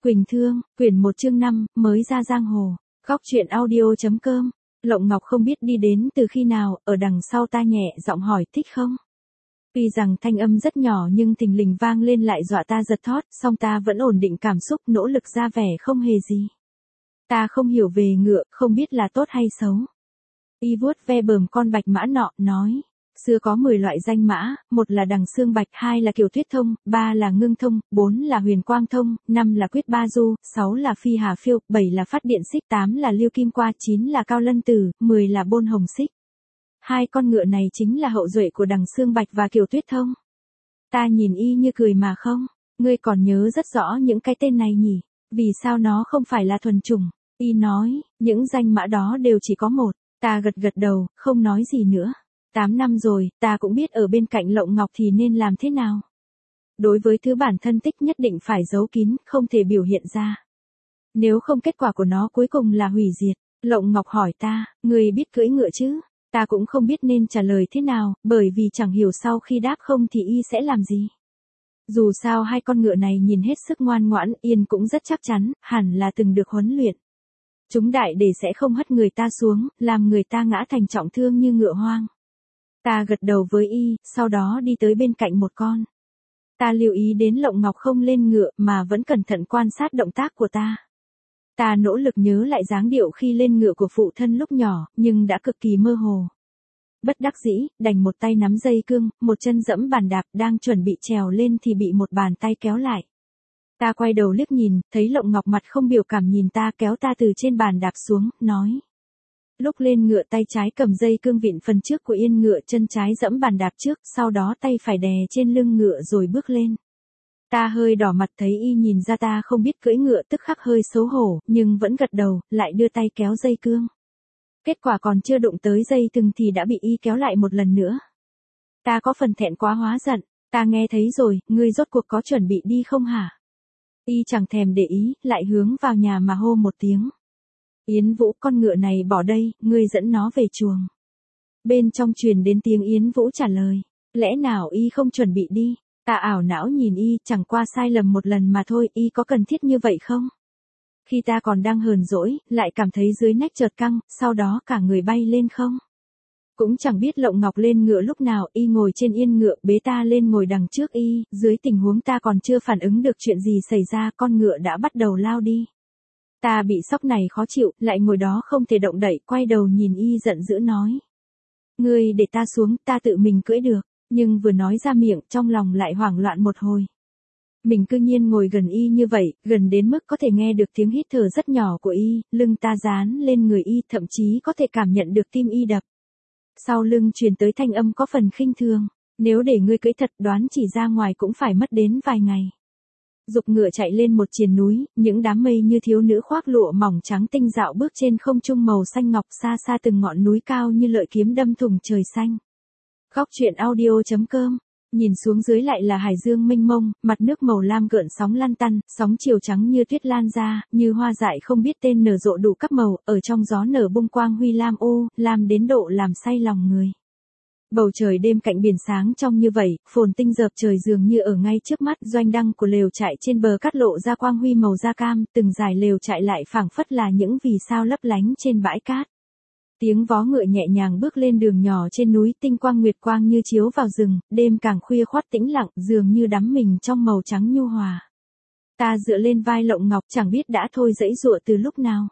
Quỳnh Thương, quyển 1 chương 5, mới ra giang hồ. Góc truyện audio.com. Lộng Ngọc không biết đi đến từ khi nào, ở đằng sau ta nhẹ giọng hỏi thích không? Tuy rằng thanh âm rất nhỏ nhưng thình lình vang lên lại dọa ta giật thót, song ta vẫn ổn định cảm xúc, nỗ lực ra vẻ không hề gì. Ta không hiểu về ngựa, không biết là tốt hay xấu. Y vuốt ve bờm con bạch mã nọ, nói. Xưa có 10 loại danh mã, 1 là đằng xương bạch, 2 là kiều tuyết thông, 3 là ngưng thông, 4 là huyền quang thông, 5 là quyết ba du, 6 là phi hà phiêu, 7 là phát điện xích, 8 là liêu kim qua, 9 là cao lân tử, 10 là bôn hồng xích. 2 con ngựa này chính là hậu duệ của đằng xương bạch và kiều tuyết thông. Ta nhìn y như cười mà không, ngươi còn nhớ rất rõ những cái tên này nhỉ, vì sao nó không phải là thuần chủng? Y nói, những danh mã đó đều chỉ có 1, ta gật gật đầu, không nói gì nữa. 8 năm rồi, ta cũng biết ở bên cạnh Lộng Ngọc thì nên làm thế nào. Đối với thứ bản thân thích nhất định phải giấu kín, không thể biểu hiện ra. Nếu không kết quả của nó cuối cùng là hủy diệt. Lộng Ngọc hỏi ta, người biết cưỡi ngựa chứ? Ta cũng không biết nên trả lời thế nào, bởi vì chẳng hiểu sau khi đáp không thì y sẽ làm gì. Dù sao 2 con ngựa này nhìn hết sức ngoan ngoãn, Yên cũng rất chắc chắn, hẳn là từng được huấn luyện. Chúng đại để sẽ không hất người ta xuống, làm người ta ngã thành trọng thương như ngựa hoang. Ta gật đầu với y, sau đó đi tới bên cạnh một con. Ta lưu ý đến Lộng Ngọc không lên ngựa mà vẫn cẩn thận quan sát động tác của ta. Ta nỗ lực nhớ lại dáng điệu khi lên ngựa của phụ thân lúc nhỏ, nhưng đã cực kỳ mơ hồ. Bất đắc dĩ, đành một tay nắm dây cương, một chân giẫm bàn đạp, đang chuẩn bị trèo lên thì bị một bàn tay kéo lại. Ta quay đầu liếc nhìn, thấy Lộng Ngọc mặt không biểu cảm nhìn ta, kéo ta từ trên bàn đạp xuống, nói. Lúc lên ngựa tay trái cầm dây cương vịn phần trước của yên ngựa, chân trái giẫm bàn đạp trước, sau đó tay phải đè trên lưng ngựa rồi bước lên. Ta hơi đỏ mặt thấy y nhìn ra ta không biết cưỡi ngựa, tức khắc hơi xấu hổ, nhưng vẫn gật đầu, lại đưa tay kéo dây cương. Kết quả còn chưa đụng tới dây thừng thì đã bị y kéo lại một lần nữa. Ta có phần thẹn quá hóa giận, ta nghe thấy rồi, ngươi rốt cuộc có chuẩn bị đi không hả? Y chẳng thèm để ý, lại hướng vào nhà mà hô một tiếng. Yến Vũ, con ngựa này bỏ đây, ngươi dẫn nó về chuồng. Bên trong truyền đến tiếng Yến Vũ trả lời, lẽ nào y không chuẩn bị đi? Ta ảo não nhìn y, chẳng qua sai lầm một lần mà thôi, y có cần thiết như vậy không? Khi ta còn đang hờn dỗi, lại cảm thấy dưới nách chợt căng, sau đó cả người bay lên không. Cũng chẳng biết Lộng Ngọc lên ngựa lúc nào, y ngồi trên yên ngựa, bế ta lên ngồi đằng trước y, dưới tình huống ta còn chưa phản ứng được chuyện gì xảy ra, con ngựa đã bắt đầu lao đi. Ta bị sốc này khó chịu, lại ngồi đó không thể động đậy, quay đầu nhìn y giận dữ nói. Ngươi để ta xuống, ta tự mình cưỡi được, nhưng vừa nói ra miệng, trong lòng lại hoảng loạn một hồi. Mình cư nhiên ngồi gần y như vậy, gần đến mức có thể nghe được tiếng hít thở rất nhỏ của y, lưng ta dán lên người y, thậm chí có thể cảm nhận được tim y đập. Sau lưng truyền tới thanh âm có phần khinh thường, nếu để ngươi cưỡi thật đoán chỉ ra ngoài cũng phải mất đến vài ngày. Dục ngựa chạy lên một triền núi, những đám mây như thiếu nữ khoác lụa mỏng trắng tinh dạo bước trên không trung màu xanh ngọc, xa xa từng ngọn núi cao như lợi kiếm đâm thủng trời xanh. Góc truyện audio.com. Nhìn xuống dưới lại là hải dương mênh mông, mặt nước màu lam gợn sóng lăn tăn, sóng chiều trắng như tuyết lan ra, như hoa dại không biết tên nở rộ đủ các màu, ở trong gió nở bung quang huy lam ô, lam đến độ làm say lòng người. Bầu trời đêm cạnh biển sáng trong như vậy, phồn tinh dợp trời dường như ở ngay trước mắt, doanh đăng của lều trại trên bờ cát lộ ra quang huy màu da cam, từng dải lều trại lại phảng phất là những vì sao lấp lánh trên bãi cát. Tiếng vó ngựa nhẹ nhàng bước lên đường nhỏ trên núi, tinh quang nguyệt quang như chiếu vào rừng, đêm càng khuya khoắt tĩnh lặng, dường như đắm mình trong màu trắng nhu hòa. Ta dựa lên vai Lộng Ngọc, chẳng biết đã thôi giãy giụa từ lúc nào.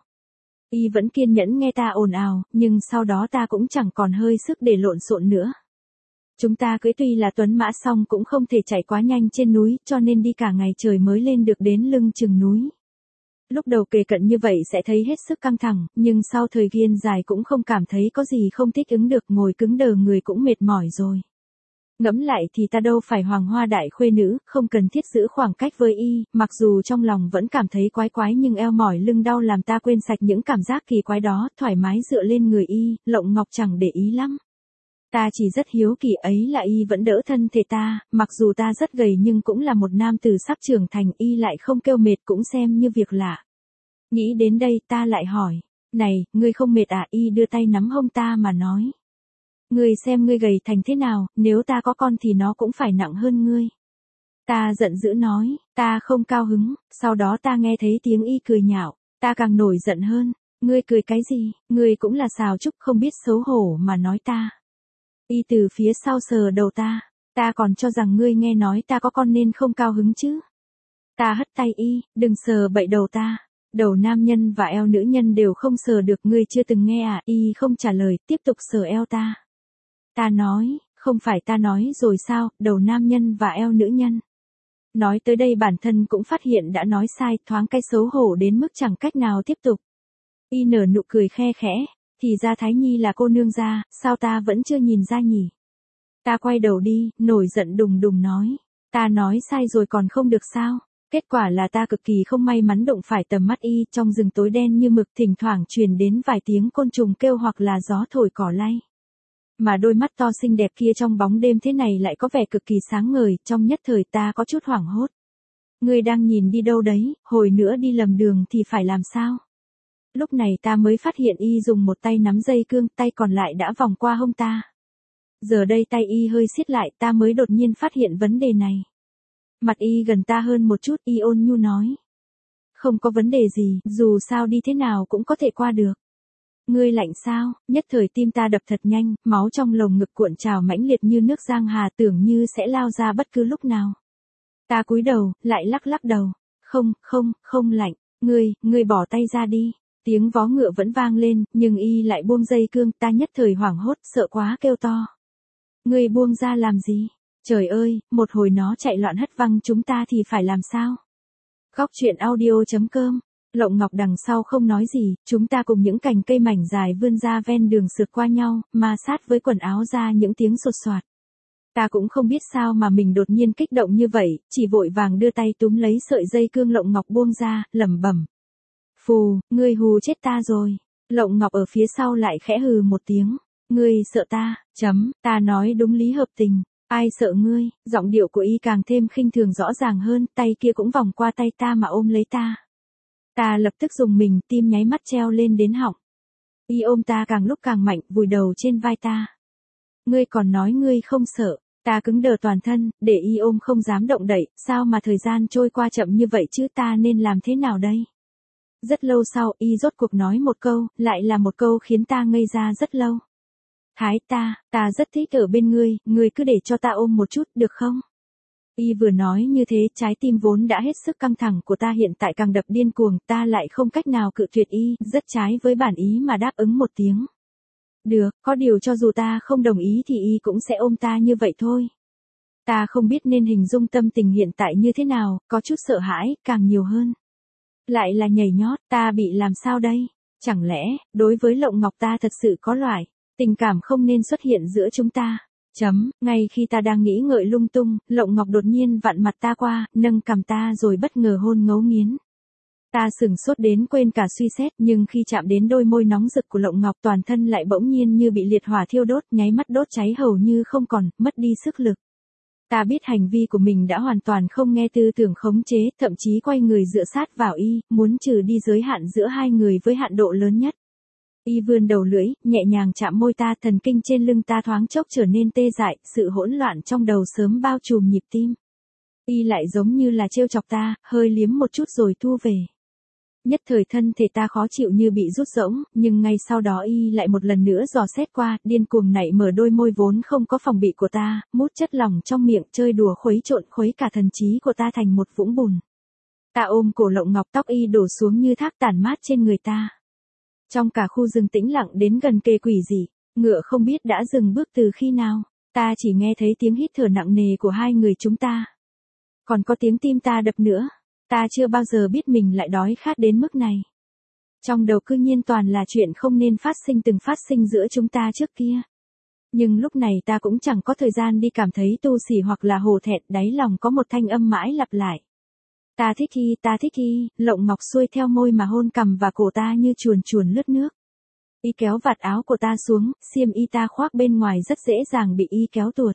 Y vẫn kiên nhẫn nghe ta ồn ào, nhưng sau đó ta cũng chẳng còn hơi sức để lộn xộn nữa. Chúng ta cưỡi tuy là tuấn mã song cũng không thể chạy quá nhanh trên núi, cho nên đi cả ngày trời mới lên được đến lưng chừng núi. Lúc đầu kề cận như vậy sẽ thấy hết sức căng thẳng, nhưng sau thời gian dài cũng không cảm thấy có gì không thích ứng được, ngồi cứng đờ người cũng mệt mỏi rồi. Ngẫm lại thì ta đâu phải hoàng hoa đại khuê nữ, không cần thiết giữ khoảng cách với y, mặc dù trong lòng vẫn cảm thấy quái quái nhưng eo mỏi lưng đau làm ta quên sạch những cảm giác kỳ quái đó, thoải mái dựa lên người y, Lộng Ngọc chẳng để ý lắm. Ta chỉ rất hiếu kỳ ấy là y vẫn đỡ thân thể ta, mặc dù ta rất gầy nhưng cũng là một nam tử sắp trưởng thành, y lại không kêu mệt cũng xem như việc lạ. Nghĩ đến đây ta lại hỏi, này, ngươi không mệt à? Y đưa tay nắm hông ta mà nói. Ngươi xem ngươi gầy thành thế nào, nếu ta có con thì nó cũng phải nặng hơn ngươi. Ta giận dữ nói, ta không cao hứng, sau đó ta nghe thấy tiếng y cười nhạo, ta càng nổi giận hơn, ngươi cười cái gì, ngươi cũng là xào trúc không biết xấu hổ mà nói ta. Y từ phía sau sờ đầu ta còn cho rằng ngươi nghe nói ta có con nên không cao hứng chứ. Ta hất tay y, đừng sờ bậy đầu ta. Đầu nam nhân và eo nữ nhân đều không sờ được, ngươi chưa từng nghe à? Y không trả lời, tiếp tục sờ eo ta. Ta nói, không phải ta nói rồi sao, đầu nam nhân và eo nữ nhân. Nói tới đây bản thân cũng phát hiện đã nói sai, thoáng cái xấu hổ đến mức chẳng cách nào tiếp tục. Y nở nụ cười khe khẽ, thì ra Thái Nhi là cô nương gia, sao ta vẫn chưa nhìn ra nhỉ? Ta quay đầu đi, nổi giận đùng đùng nói, ta nói sai rồi còn không được sao? Kết quả là ta cực kỳ không may mắn đụng phải tầm mắt y, trong rừng tối đen như mực thỉnh thoảng truyền đến vài tiếng côn trùng kêu hoặc là gió thổi cỏ lay. Mà đôi mắt to xinh đẹp kia trong bóng đêm thế này lại có vẻ cực kỳ sáng ngời, trong nhất thời ta có chút hoảng hốt. Ngươi đang nhìn đi đâu đấy, hồi nữa đi lầm đường thì phải làm sao? Lúc này ta mới phát hiện y dùng một tay nắm dây cương, tay còn lại đã vòng qua hông ta. Giờ đây tay y hơi siết lại, ta mới đột nhiên phát hiện vấn đề này. Mặt y gần ta hơn một chút, y ôn nhu nói. Không có vấn đề gì, dù sao đi thế nào cũng có thể qua được. Ngươi lạnh sao? Nhất thời tim ta đập thật nhanh, máu trong lồng ngực cuộn trào mãnh liệt như nước giang hà, tưởng như sẽ lao ra bất cứ lúc nào. Ta cúi đầu, lại lắc lắc đầu. Không lạnh. Ngươi bỏ tay ra đi. Tiếng vó ngựa vẫn vang lên, nhưng y lại buông dây cương, ta nhất thời hoảng hốt, sợ quá kêu to. Ngươi buông ra làm gì? Trời ơi, một hồi nó chạy loạn hất văng chúng ta thì phải làm sao? Góc truyện audio.com. Lộng Ngọc đằng sau không nói gì, chúng ta cùng những cành cây mảnh dài vươn ra ven đường sượt qua nhau, ma sát với quần áo ra những tiếng sột soạt. Ta cũng không biết sao mà mình đột nhiên kích động như vậy, chỉ vội vàng đưa tay túm lấy sợi dây cương Lộng Ngọc buông ra, lẩm bẩm. Phù, ngươi hù chết ta rồi. Lộng Ngọc ở phía sau lại khẽ hừ một tiếng. Ngươi sợ ta, ta nói đúng lý hợp tình. Ai sợ ngươi? Giọng điệu của y càng thêm khinh thường rõ ràng hơn, tay kia cũng vòng qua tay ta mà ôm lấy ta. Ta lập tức dùng mình, tim nháy mắt treo lên đến họng. Y ôm ta càng lúc càng mạnh, vùi đầu trên vai ta. Ngươi còn nói ngươi không sợ. Ta cứng đờ toàn thân, để y ôm không dám động đậy, sao mà thời gian trôi qua chậm như vậy chứ, ta nên làm thế nào đây? Rất lâu sau, y rốt cuộc nói một câu, lại là một câu khiến ta ngây ra rất lâu. Thái, ta rất thích ở bên ngươi cứ để cho ta ôm một chút, được không? Y vừa nói như thế, trái tim vốn đã hết sức căng thẳng của ta hiện tại càng đập điên cuồng, ta lại không cách nào cự tuyệt y, rất trái với bản ý mà đáp ứng một tiếng. Được, có điều cho dù ta không đồng ý thì y cũng sẽ ôm ta như vậy thôi. Ta không biết nên hình dung tâm tình hiện tại như thế nào, có chút sợ hãi, càng nhiều hơn. Lại là nhảy nhót, ta bị làm sao đây? Chẳng lẽ, đối với Lộng Ngọc ta thật sự có loại tình cảm không nên xuất hiện giữa chúng ta? Ngay khi ta đang nghĩ ngợi lung tung, Lộng Ngọc đột nhiên vặn mặt ta qua, nâng cằm ta rồi bất ngờ hôn ngấu nghiến. Ta sửng sốt đến quên cả suy xét, nhưng khi chạm đến đôi môi nóng rực của Lộng Ngọc toàn thân lại bỗng nhiên như bị liệt hỏa thiêu đốt, nháy mắt đốt cháy hầu như không còn, mất đi sức lực. Ta biết hành vi của mình đã hoàn toàn không nghe tư tưởng khống chế, thậm chí quay người dựa sát vào y, muốn trừ đi giới hạn giữa hai người với hạn độ lớn nhất. Y vươn đầu lưỡi, nhẹ nhàng chạm môi ta, thần kinh trên lưng ta thoáng chốc trở nên tê dại, sự hỗn loạn trong đầu sớm bao trùm nhịp tim. Y lại giống như là trêu chọc ta, hơi liếm một chút rồi thu về. Nhất thời thân thể ta khó chịu như bị rút rỗng, nhưng ngay sau đó y lại một lần nữa dò xét qua, điên cuồng nảy mở đôi môi vốn không có phòng bị của ta, mút chất lỏng trong miệng, chơi đùa khuấy trộn khuấy cả thần trí của ta thành một vũng bùn. Ta ôm cổ Lộng Ngọc, tóc y đổ xuống như thác tản mát trên người ta. Trong cả khu rừng tĩnh lặng đến gần kề quỷ dị, ngựa không biết đã dừng bước từ khi nào, ta chỉ nghe thấy tiếng hít thở nặng nề của hai người chúng ta. Còn có tiếng tim ta đập nữa. Ta chưa bao giờ biết mình lại đói khát đến mức này. Trong đầu cư nhiên toàn là chuyện không nên phát sinh từng phát sinh giữa chúng ta trước kia. Nhưng lúc này ta cũng chẳng có thời gian đi cảm thấy tu xỉ hoặc là hổ thẹn, đáy lòng có một thanh âm mãi lặp lại. Ta thích y, Lộng Ngọc xuôi theo môi mà hôn cằm và cổ ta như chuồn chuồn lướt nước. Y kéo vạt áo của ta xuống, xiêm y ta khoác bên ngoài rất dễ dàng bị y kéo tuột.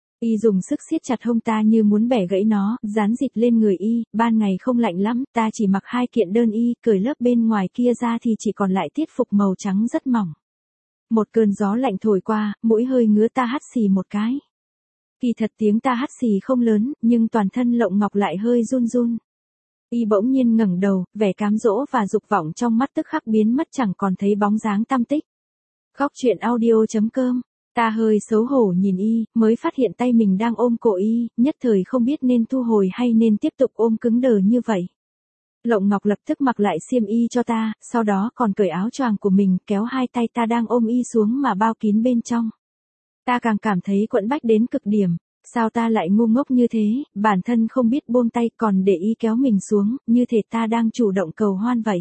Y dùng sức siết chặt hông ta như muốn bẻ gãy nó, dán dịch lên người y, ban ngày không lạnh lắm, ta chỉ mặc 2 kiện đơn y, cởi lớp bên ngoài kia ra thì chỉ còn lại tiết phục màu trắng rất mỏng. Một cơn gió lạnh thổi qua, mũi hơi ngứa ta hắt xì một cái. Kỳ thật tiếng ta hắt xì không lớn, nhưng toàn thân Lộng Ngọc lại hơi run run. Y bỗng nhiên ngẩng đầu, vẻ cám dỗ và dục vọng trong mắt tức khắc biến mất chẳng còn thấy bóng dáng tăm tích. Góc truyện audio.com. Ta hơi xấu hổ nhìn y, mới phát hiện tay mình đang ôm cổ y, nhất thời không biết nên thu hồi hay nên tiếp tục ôm cứng đờ như vậy. Lộng Ngọc lập tức mặc lại xiêm y cho ta, sau đó còn cởi áo choàng của mình, kéo hai tay ta đang ôm y xuống mà bao kín bên trong. Ta càng cảm thấy quẫn bách đến cực điểm. Sao ta lại ngu ngốc như thế, bản thân không biết buông tay còn để y kéo mình xuống, như thể ta đang chủ động cầu hoan vậy.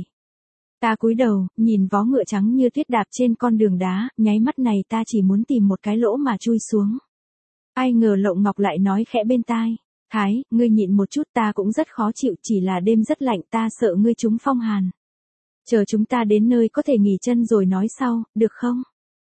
Ta cúi đầu, nhìn vó ngựa trắng như tuyết đạp trên con đường đá, nháy mắt này ta chỉ muốn tìm một cái lỗ mà chui xuống. Ai ngờ Lộng Ngọc lại nói khẽ bên tai. Thái, ngươi nhịn một chút, ta cũng rất khó chịu, chỉ là đêm rất lạnh, ta sợ ngươi trúng phong hàn. Chờ chúng ta đến nơi có thể nghỉ chân rồi nói sau, được không?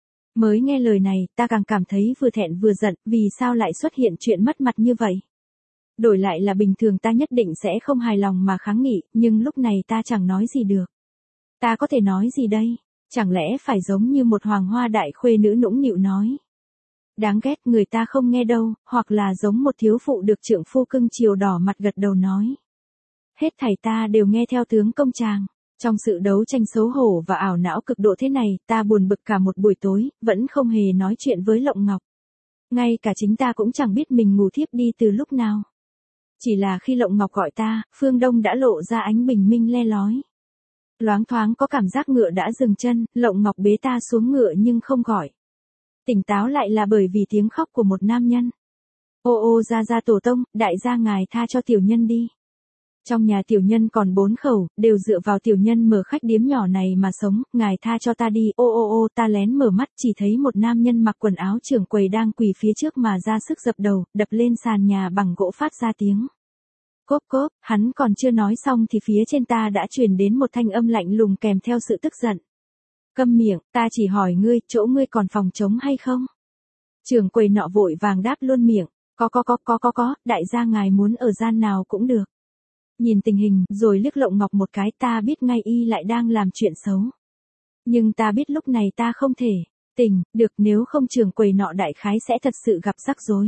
Mới nghe lời này, ta càng cảm thấy vừa thẹn vừa giận, vì sao lại xuất hiện chuyện mất mặt như vậy. Đổi lại là bình thường ta nhất định sẽ không hài lòng mà kháng nghị, nhưng lúc này ta chẳng nói gì được. Ta có thể nói gì đây? Chẳng lẽ phải giống như một hoàng hoa đại khuê nữ nũng nịu nói. Đáng ghét, người ta không nghe đâu, hoặc là giống một thiếu phụ được trượng phu cưng chiều đỏ mặt gật đầu nói. Hết thảy ta đều nghe theo tướng công chàng. Trong sự đấu tranh xấu hổ và ảo não cực độ thế này, ta buồn bực cả một buổi tối, vẫn không hề nói chuyện với Lộng Ngọc. Ngay cả chính ta cũng chẳng biết mình ngủ thiếp đi từ lúc nào. Chỉ là khi Lộng Ngọc gọi ta, phương đông đã lộ ra ánh bình minh le lói. Loáng thoáng có cảm giác ngựa đã dừng chân, Lộng Ngọc bế ta xuống ngựa nhưng không gọi. Tỉnh táo lại là bởi vì tiếng khóc của một nam nhân. Ô ô ra tổ tông, đại gia ngài tha cho tiểu nhân đi. Trong nhà tiểu nhân còn 4 khẩu, đều dựa vào tiểu nhân mở khách điếm nhỏ này mà sống, ngài tha cho ta đi. Ô ô ô, ta lén mở mắt chỉ thấy một nam nhân mặc quần áo trưởng quầy đang quỳ phía trước mà ra sức dập đầu, đập lên sàn nhà bằng gỗ phát ra tiếng. Cốp cốp, hắn còn chưa nói xong thì phía trên ta đã truyền đến một thanh âm lạnh lùng kèm theo sự tức giận. Câm miệng, ta chỉ hỏi ngươi, chỗ ngươi còn phòng trống hay không? Trưởng quầy nọ vội vàng đáp luôn miệng, có, đại gia ngài muốn ở gian nào cũng được. Nhìn tình hình, rồi liếc Lộng Ngọc một cái, ta biết ngay y lại đang làm chuyện xấu. Nhưng ta biết lúc này ta không thể tỉnh được, nếu không trưởng quầy nọ đại khái sẽ thật sự gặp rắc rối.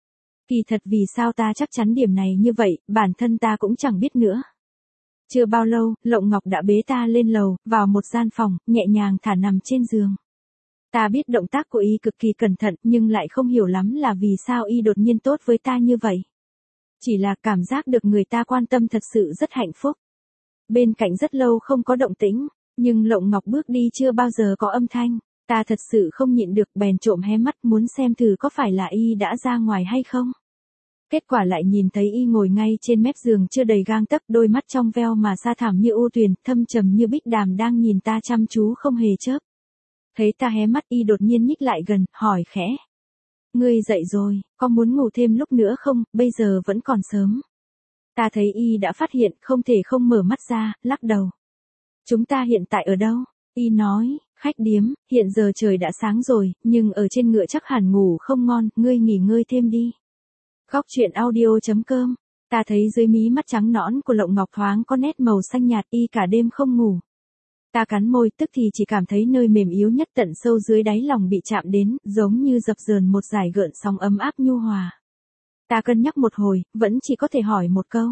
Kỳ thật vì sao ta chắc chắn điểm này như vậy, bản thân ta cũng chẳng biết nữa. Chưa bao lâu, Lộng Ngọc đã bế ta lên lầu, vào một gian phòng, nhẹ nhàng thả nằm trên giường. Ta biết động tác của y cực kỳ cẩn thận, nhưng lại không hiểu lắm là vì sao y đột nhiên tốt với ta như vậy. Chỉ là cảm giác được người ta quan tâm thật sự rất hạnh phúc. Bên cạnh rất lâu không có động tĩnh, nhưng Lộng Ngọc bước đi chưa bao giờ có âm thanh. Ta thật sự không nhịn được, bèn trộm hé mắt muốn xem thử có phải là y đã ra ngoài hay không. Kết quả lại nhìn thấy y ngồi ngay trên mép giường chưa đầy gang tấc, đôi mắt trong veo mà sa thẳm như u tuyền, thâm trầm như bích đàm đang nhìn ta chăm chú không hề chớp. Thấy ta hé mắt, y đột nhiên nhích lại gần, hỏi khẽ. Ngươi dậy rồi, có muốn ngủ thêm lúc nữa không, bây giờ vẫn còn sớm. Ta thấy y đã phát hiện, không thể không mở mắt ra, lắc đầu. Chúng ta hiện tại ở đâu? Y nói, khách điếm, hiện giờ trời đã sáng rồi, nhưng ở trên ngựa chắc hẳn ngủ không ngon, ngươi nghỉ ngơi thêm đi. Góc truyện audio.com. Ta thấy dưới mí mắt trắng nõn của Lộng Ngọc thoáng có nét màu xanh nhạt, y cả đêm không ngủ. Ta cắn môi, tức thì chỉ cảm thấy nơi mềm yếu nhất tận sâu dưới đáy lòng bị chạm đến, giống như dập dờn một dải gợn sóng ấm áp nhu hòa. Ta cân nhắc một hồi, vẫn chỉ có thể hỏi một câu.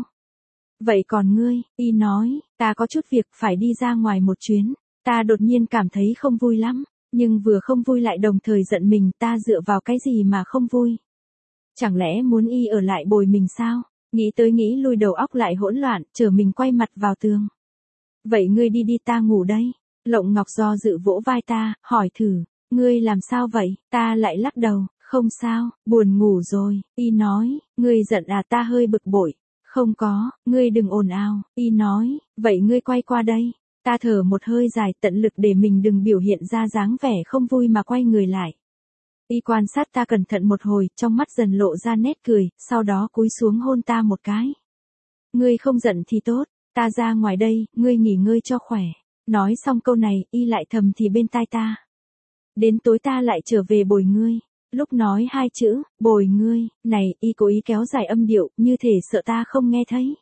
Vậy còn ngươi? Y nói, ta có chút việc phải đi ra ngoài một chuyến. Ta đột nhiên cảm thấy không vui lắm, nhưng vừa không vui lại đồng thời giận mình, ta dựa vào cái gì mà không vui? Chẳng lẽ muốn y ở lại bồi mình sao? Nghĩ tới nghĩ lui, đầu óc lại hỗn loạn, trở mình quay mặt vào tường. Vậy ngươi đi đi, ta ngủ đây. Lộng Ngọc do dự vỗ vai ta, hỏi thử, ngươi làm sao vậy? Ta lại lắc đầu, không sao, buồn ngủ rồi. Y nói, ngươi giận à? Ta hơi bực bội. Không có, ngươi đừng ồn ào. Y nói, vậy ngươi quay qua đây. Ta thở một hơi dài, tận lực để mình đừng biểu hiện ra dáng vẻ không vui mà quay người lại. Y quan sát ta cẩn thận một hồi, trong mắt dần lộ ra nét cười, sau đó cúi xuống hôn ta một cái. Ngươi không giận thì tốt, ta ra ngoài đây, ngươi nghỉ ngơi cho khỏe. Nói xong câu này, y lại thầm thì bên tai ta. Đến tối ta lại trở về bồi ngươi. Lúc nói hai chữ, bồi ngươi, này, y cố ý kéo dài âm điệu, như thể sợ ta không nghe thấy.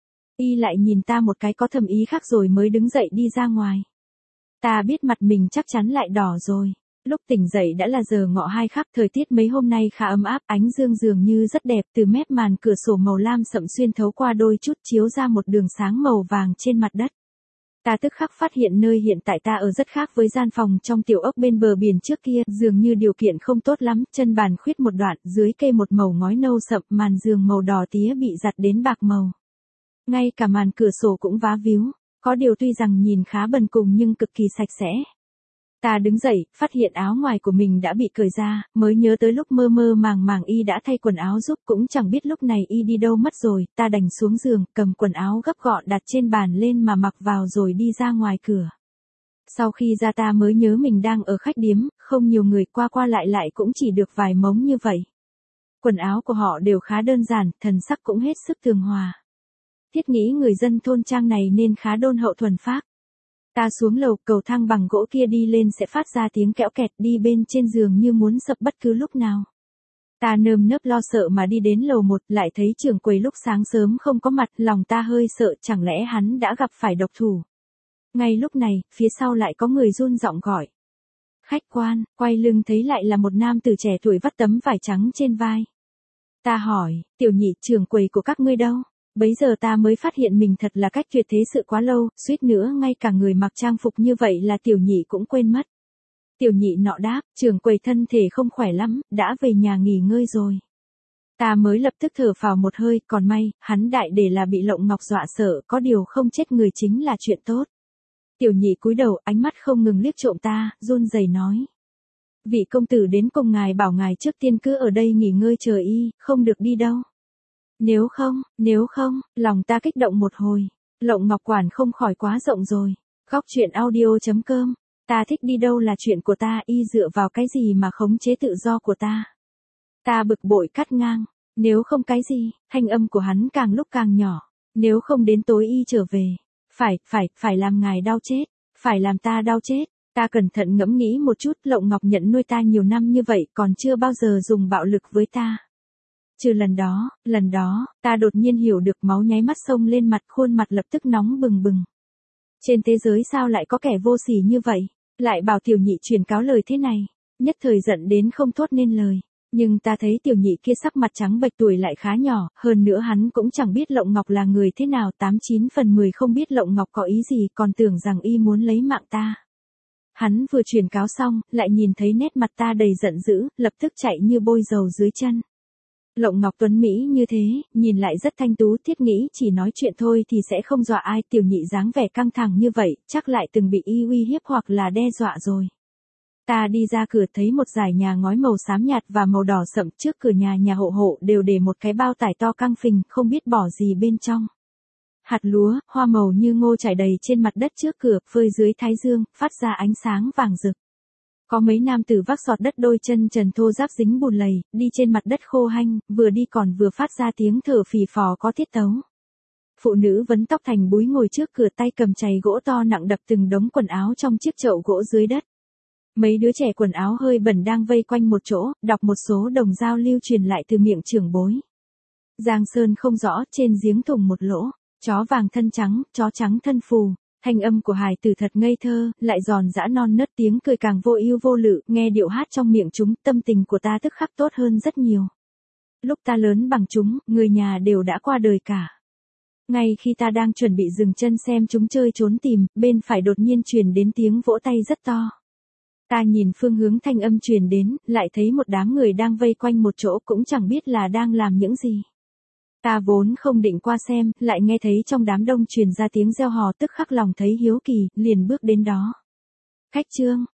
Y lại nhìn ta một cái có thầm ý khác rồi mới đứng dậy đi ra ngoài. Ta biết mặt mình chắc chắn lại đỏ rồi. Lúc tỉnh dậy đã là giờ ngọ 2 khắc, thời tiết mấy hôm nay khá ấm áp, ánh dương dường như rất đẹp, từ mép màn cửa sổ màu lam sậm xuyên thấu qua đôi chút chiếu ra một đường sáng màu vàng trên mặt đất. Ta tức khắc phát hiện nơi hiện tại ta ở rất khác với gian phòng trong tiểu ốc bên bờ biển trước kia, dường như điều kiện không tốt lắm, chân bàn khuyết một đoạn, dưới cây một màu ngói nâu sậm, màn giường màu đỏ tía bị giặt đến bạc màu. Ngay cả màn cửa sổ cũng vá víu, có điều tuy rằng nhìn khá bần cùng nhưng cực kỳ sạch sẽ. Ta đứng dậy, phát hiện áo ngoài của mình đã bị cởi ra, mới nhớ tới lúc mơ mơ màng màng y đã thay quần áo giúp, cũng chẳng biết lúc này y đi đâu mất rồi, ta đành xuống giường, cầm quần áo gấp gọn đặt trên bàn lên mà mặc vào rồi đi ra ngoài cửa. Sau khi ra ta mới nhớ mình đang ở khách điếm, không nhiều người, qua qua lại lại cũng chỉ được vài mống như vậy. Quần áo của họ đều khá đơn giản, thần sắc cũng hết sức tường hòa. Thiết nghĩ người dân thôn trang này nên khá đôn hậu thuần phác. Ta xuống lầu, cầu thang bằng gỗ kia đi lên sẽ phát ra tiếng kẽo kẹt, đi bên trên giường như muốn sập bất cứ lúc nào. Ta nơm nớp lo sợ mà đi đến lầu 1, lại thấy trưởng quầy lúc sáng sớm không có mặt, lòng ta hơi sợ, chẳng lẽ hắn đã gặp phải độc thủ. Ngay lúc này, phía sau lại có người run giọng gọi. Khách quan, quay lưng thấy lại là một nam tử trẻ tuổi vắt tấm vải trắng trên vai. Ta hỏi, tiểu nhị, trưởng quầy của các ngươi đâu? Bấy giờ ta mới phát hiện mình thật là cách tuyệt thế sự quá lâu, suýt nữa ngay cả người mặc trang phục như vậy là tiểu nhị cũng quên mất. Tiểu nhị nọ đáp, trưởng quầy thân thể không khỏe lắm, đã về nhà nghỉ ngơi rồi. Ta mới lập tức thở phào một hơi, còn may, hắn đại để là bị Lộng Ngọc dọa sợ, có điều không chết người chính là chuyện tốt. Tiểu nhị cúi đầu, ánh mắt không ngừng liếc trộm ta, run rẩy nói. Vị công tử đến cùng ngài bảo ngài trước tiên cứ ở đây nghỉ ngơi chờ y, không được đi đâu. Nếu không, lòng ta kích động một hồi. Lộng Ngọc quản không khỏi quá rộng rồi. Góc truyện audio.com. Ta thích đi đâu là chuyện của ta, y dựa vào cái gì mà khống chế tự do của ta. Ta bực bội cắt ngang. Nếu không cái gì, thanh âm của hắn càng lúc càng nhỏ. Nếu không đến tối y trở về. Phải làm ngài đau chết. Phải làm ta đau chết. Ta cẩn thận ngẫm nghĩ một chút, Lộng Ngọc nhận nuôi ta nhiều năm như vậy còn chưa bao giờ dùng bạo lực với ta. Trừ lần đó, ta đột nhiên hiểu được, máu nháy mắt xông lên mặt, khuôn mặt lập tức nóng bừng bừng. Trên thế giới sao lại có kẻ vô sỉ như vậy, lại bảo tiểu nhị truyền cáo lời thế này, nhất thời giận đến không thốt nên lời. Nhưng ta thấy tiểu nhị kia sắc mặt trắng bệch, tuổi lại khá nhỏ, hơn nữa hắn cũng chẳng biết Lộng Ngọc là người thế nào, 89 phần 10 không biết Lộng Ngọc có ý gì, còn tưởng rằng y muốn lấy mạng ta. Hắn vừa truyền cáo xong, lại nhìn thấy nét mặt ta đầy giận dữ, lập tức chạy như bôi dầu dưới chân. Lộng Ngọc tuấn Mỹ như thế, nhìn lại rất thanh tú, thiết nghĩ chỉ nói chuyện thôi thì sẽ không dọa ai, tiểu nhị dáng vẻ căng thẳng như vậy, chắc lại từng bị y uy hiếp hoặc là đe dọa rồi. Ta đi ra cửa thấy một dải nhà ngói màu xám nhạt và màu đỏ sậm, trước cửa nhà hộ hộ đều để một cái bao tải to căng phình, không biết bỏ gì bên trong. Hạt lúa, hoa màu như ngô trải đầy trên mặt đất trước cửa, phơi dưới thái dương, phát ra ánh sáng vàng rực. Có mấy nam tử vác sọt đất, đôi chân trần thô ráp dính bùn lầy, đi trên mặt đất khô hanh, vừa đi còn vừa phát ra tiếng thở phì phò có tiết tấu. Phụ nữ vấn tóc thành búi ngồi trước cửa, tay cầm chày gỗ to nặng đập từng đống quần áo trong chiếc chậu gỗ dưới đất. Mấy đứa trẻ quần áo hơi bẩn đang vây quanh một chỗ, đọc một số đồng giao lưu truyền lại từ miệng trưởng bối. Giang sơn không rõ, trên giếng thùng một lỗ, chó vàng thân trắng, chó trắng thân phù. Thanh âm của hài tử thật ngây thơ, lại giòn giã non nớt, tiếng cười càng vô ưu vô lự, nghe điệu hát trong miệng chúng, tâm tình của ta tức khắc tốt hơn rất nhiều. Lúc ta lớn bằng chúng, người nhà đều đã qua đời cả. Ngay khi ta đang chuẩn bị dừng chân xem chúng chơi trốn tìm, bên phải đột nhiên truyền đến tiếng vỗ tay rất to. Ta nhìn phương hướng thanh âm truyền đến, lại thấy một đám người đang vây quanh một chỗ, cũng chẳng biết là đang làm những gì. Ta vốn không định qua xem, lại nghe thấy trong đám đông truyền ra tiếng reo hò, tức khắc lòng thấy hiếu kỳ, liền bước đến đó. Khách Trương,